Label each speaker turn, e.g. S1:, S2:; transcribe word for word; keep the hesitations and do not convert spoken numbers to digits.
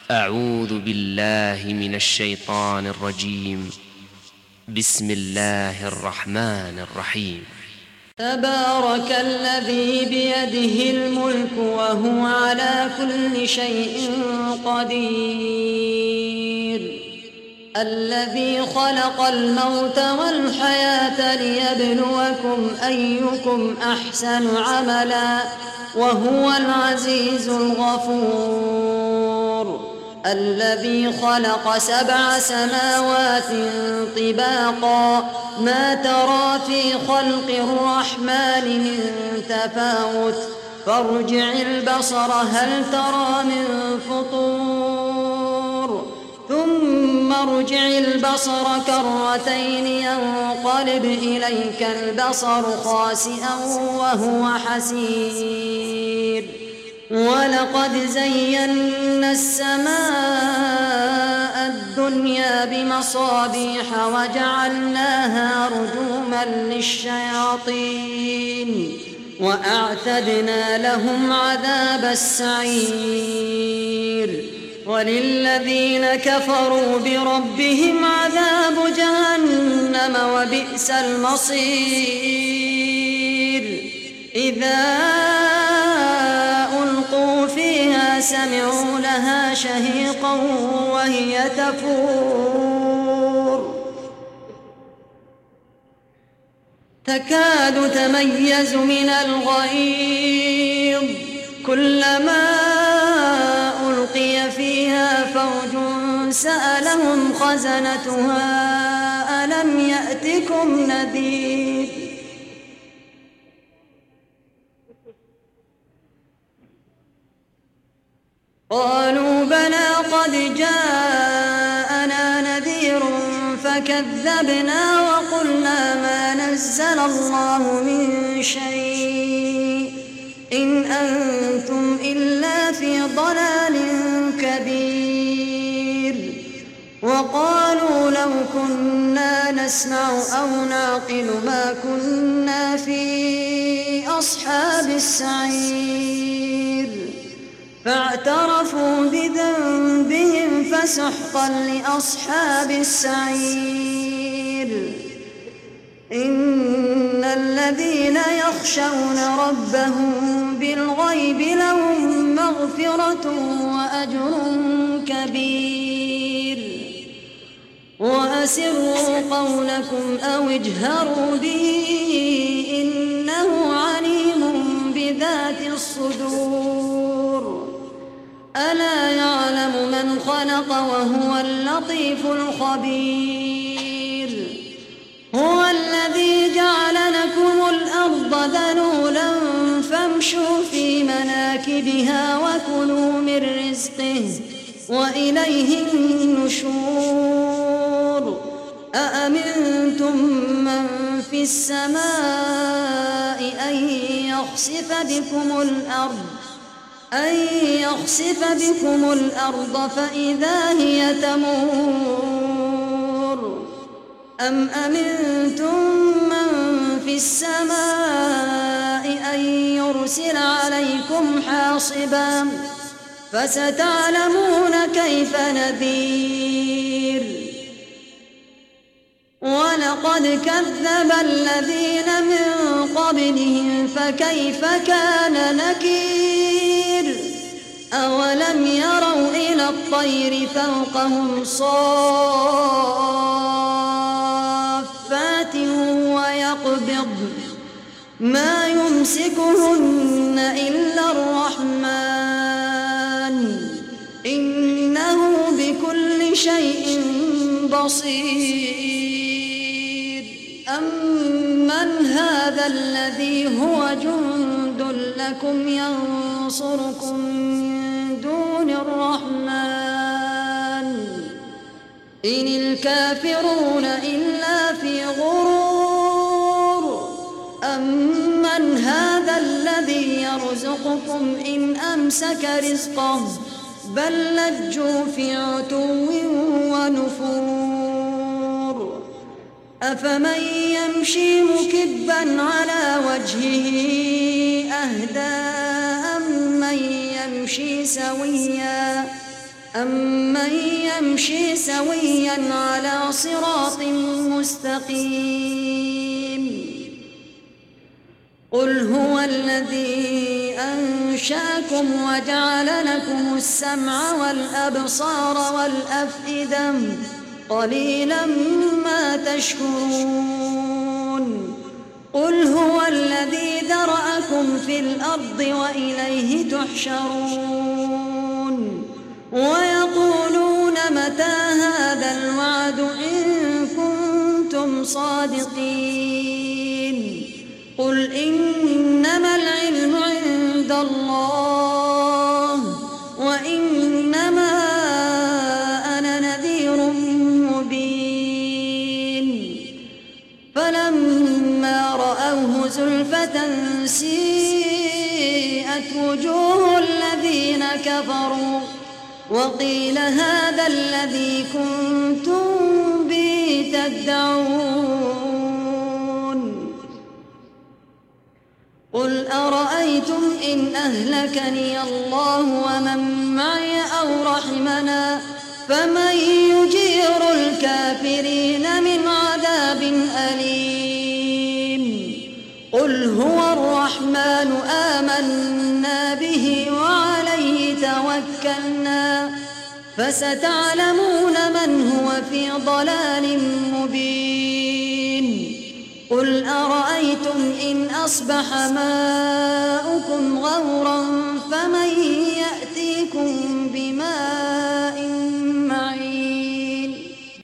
S1: أعوذ بالله من الشيطان الرجيم. بسم الله الرحمن الرحيم.
S2: تبارك الذي بيده الملك وهو على كل شيء قدير، الذي خلق الموت والحياة ليبلوكم أيكم أحسن عملا وهو العزيز الغفور، الذي خلق سبع سماوات طباقا ما ترى في خلق الرحمن من تفاوت فارجع البصر هل ترى من فطور ثم ارجع البصر كرتين ينقلب إليك البصر خاسئا وهو حسير، ولقد زينا السماء الدنيا بمصابيح وجعلناها رجوما للشياطين وأعتدنا لهم عذاب السعير، وللذين كفروا بربهم عذاب جهنم وبئس المصير. إذا ألقوا فيها سمعوا لها شهيقا وهي تفور تكاد تميز من الغيظ، كلما ألقي فيها فوج سألهم خزنتها ألم يأتكم نذير. قالوا بلى قد جاءنا نذير فكذبنا وقلنا ما نزل الله من شيء إن أنتم إلا في ضلال كبير. وقالوا لو كنا نسمع أو نعقل ما كنا في أصحاب السعير، فاعترفوا بذنبهم فسحقا لأصحاب السعير. إن الذين يخشون ربهم بالغيب لهم مغفرة وأجر كبير. وأسروا قولكم أو اجهروا به إنه عليم بذات الصدور. ألا يعلم من خلق وهو اللطيف الخبير. هو الذي جعل لكم الأرض ذلولا فامشوا في مناكبها وكلوا من رزقه وإليه النشور. أأمنتم من في السماء أن يخسف بكم الأرض أن يخسف بكم الأرض فإذا هي تمور، أم أمنتم من في السماء أن يرسل عليكم حاصبا فستعلمون كيف نذير. ولقد كذب الذين من قبلهم فكيف كان نكير. أولم يروا إلى الطير فوقهم صافات ويقبضن ما يمسكهن إلا الرحمن إنه بكل شيء بصير. أمن هذا الذي هو جند لكم ينصركم من دون الرحمن إن الكافرون إلا في غرور. أمن هذا الذي يرزقكم إن أمسك رزقه بل لجوا في عتو ونفور. أفمن يمشي مكبا على وجهه أهدى أمن يمشي سويا أمن يمشي سويا على صراط مستقيم قل هو الذي أنشأكم وجعل لكم السمع والأبصار والأفئدة قليلا ما تشكرون قل هو الذي ذرأكم في الأرض وإليه تحشرون ويقولون متى هذا الوعد إن كنتم صادقين قل إنما العلم عند الله وإنما أنا نذير مبين فلما رأوه زلفة سيئت وجوه الذين كفروا وقيل هذا الذي كنتم به تدعون قل أرأيتم إن أهلكني الله ومن معي أو رحمنا فمن يجير الكافرين من عذاب أليم قل هو الرحمن آمنا به وعليه توكلنا فستعلمون من هو في ضلال مبين قل أرأيتم إن أصبح ماؤكم غورا فمن يأتيكم بماء